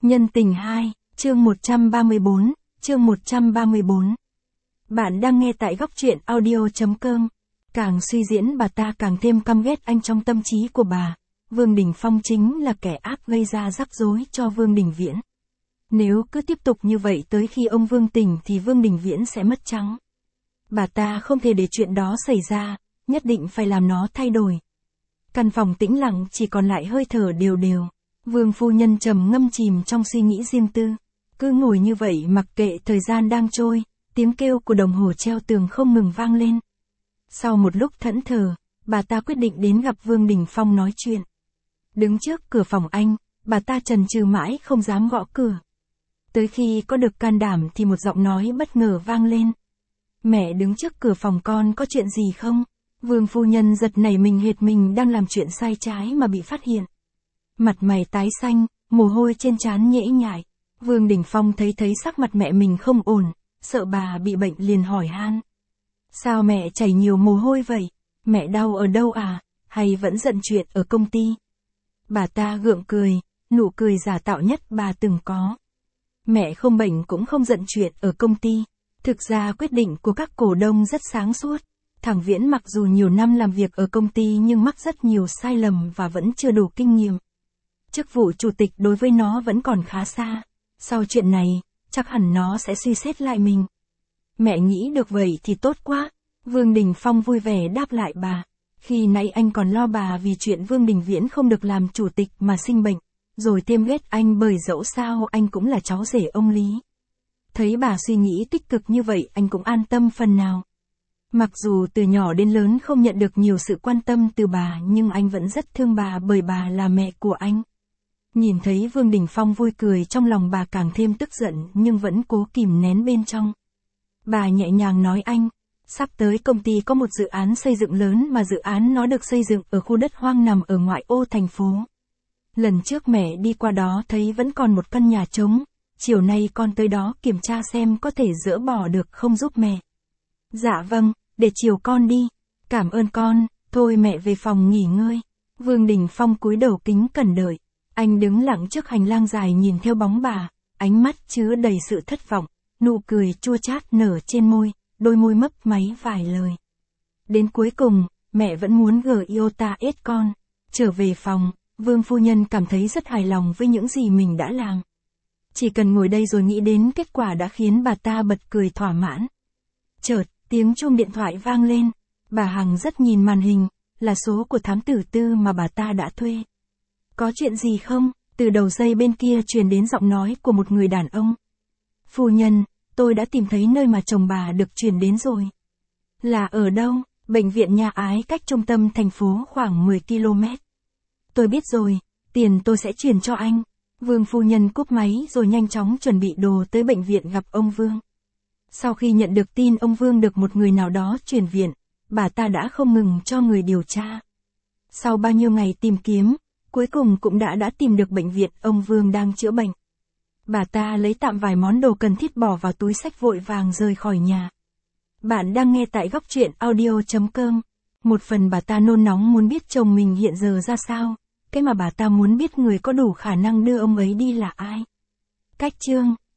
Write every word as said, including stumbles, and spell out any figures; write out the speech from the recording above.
Nhân tình hai, chương một trăm ba mươi bốn, chương một trăm ba mươi bốn. Bạn đang nghe tại góc truyện audio.com. Càng suy diễn bà ta càng thêm căm ghét anh trong tâm trí của bà. Vương Đình Phong chính là kẻ ác gây ra rắc rối cho Vương Đình Viễn. Nếu cứ tiếp tục như vậy tới khi ông Vương tỉnh thì Vương Đình Viễn sẽ mất trắng. Bà ta không thể để chuyện đó xảy ra, nhất định phải làm nó thay đổi. Căn phòng tĩnh lặng chỉ còn lại hơi thở đều đều. Vương phu nhân trầm ngâm chìm trong suy nghĩ riêng tư. Cứ ngồi như vậy mặc kệ thời gian đang trôi, tiếng kêu của đồng hồ treo tường không ngừng vang lên. Sau một lúc thẫn thờ, bà ta quyết định đến gặp Vương Đình Phong nói chuyện. Đứng trước cửa phòng anh, bà ta chần chừ mãi không dám gõ cửa. Tới khi có được can đảm thì một giọng nói bất ngờ vang lên. Mẹ đứng trước cửa phòng con có chuyện gì không? Vương phu nhân giật nảy mình hệt mình đang làm chuyện sai trái mà bị phát hiện. Mặt mày tái xanh, mồ hôi trên trán nhễ nhại. Vương Đình Phong thấy thấy sắc mặt mẹ mình không ổn, sợ bà bị bệnh liền hỏi han. Sao mẹ chảy nhiều mồ hôi vậy? Mẹ đau ở đâu à? Hay vẫn giận chuyện ở công ty? Bà ta gượng cười, nụ cười giả tạo nhất bà từng có. Mẹ không bệnh cũng không giận chuyện ở công ty. Thực ra quyết định của các cổ đông rất sáng suốt. Thằng Viễn mặc dù nhiều năm làm việc ở công ty nhưng mắc rất nhiều sai lầm và vẫn chưa đủ kinh nghiệm. Chức vụ chủ tịch đối với nó vẫn còn khá xa. Sau chuyện này, chắc hẳn nó sẽ suy xét lại mình. Mẹ nghĩ được vậy thì tốt quá. Vương Đình Phong vui vẻ đáp lại bà. Khi nãy anh còn lo bà vì chuyện Vương Đình Viễn không được làm chủ tịch mà sinh bệnh, rồi thêm ghét anh bởi dẫu sao anh cũng là cháu rể ông Lý. Thấy bà suy nghĩ tích cực như vậy anh cũng an tâm phần nào. Mặc dù từ nhỏ đến lớn không nhận được nhiều sự quan tâm từ bà nhưng anh vẫn rất thương bà bởi bà là mẹ của anh. Nhìn thấy Vương Đình Phong vui cười trong lòng bà càng thêm tức giận nhưng vẫn cố kìm nén bên trong. Bà nhẹ nhàng nói anh, sắp tới công ty có một dự án xây dựng lớn mà dự án nó được xây dựng ở khu đất hoang nằm ở ngoại ô thành phố. Lần trước mẹ đi qua đó thấy vẫn còn một căn nhà trống, chiều nay con tới đó kiểm tra xem có thể dỡ bỏ được không giúp mẹ. Dạ vâng, để chiều con đi. Cảm ơn con, thôi mẹ về phòng nghỉ ngơi. Vương Đình Phong cúi đầu kính cẩn đợi. Anh đứng lặng trước hành lang dài nhìn theo bóng bà, ánh mắt chứa đầy sự thất vọng, nụ cười chua chát nở trên môi, đôi môi mấp máy vài lời. Đến cuối cùng, mẹ vẫn muốn gờ yêu ta ết con. Trở về phòng, Vương phu nhân cảm thấy rất hài lòng với những gì mình đã làm. Chỉ cần ngồi đây rồi nghĩ đến kết quả đã khiến bà ta bật cười thỏa mãn. Chợt, tiếng chuông điện thoại vang lên. Bà Hằng rất nhìn màn hình, là số của thám tử Tư mà bà ta đã thuê. Có chuyện gì không? Từ đầu dây bên kia truyền đến giọng nói của một người đàn ông. Phu nhân, tôi đã tìm thấy nơi mà chồng bà được chuyển đến rồi. Là ở đâu? Bệnh viện Nha Ái cách trung tâm thành phố khoảng mười ki lô mét. Tôi biết rồi, tiền tôi sẽ chuyển cho anh. Vương phu nhân cúp máy rồi nhanh chóng chuẩn bị đồ tới bệnh viện gặp ông Vương. Sau khi nhận được tin ông Vương được một người nào đó chuyển viện, bà ta đã không ngừng cho người điều tra. Sau bao nhiêu ngày tìm kiếm, cuối cùng cũng đã đã tìm được bệnh viện ông Vương đang chữa bệnh. Bà ta lấy tạm vài món đồ cần thiết bỏ vào túi xách vội vàng rời khỏi nhà. Bạn đang nghe tại góc truyện audio.com. Một phần bà ta nôn nóng muốn biết chồng mình hiện giờ ra sao, cái mà bà ta muốn biết người có đủ khả năng đưa ông ấy đi là ai. Cách chương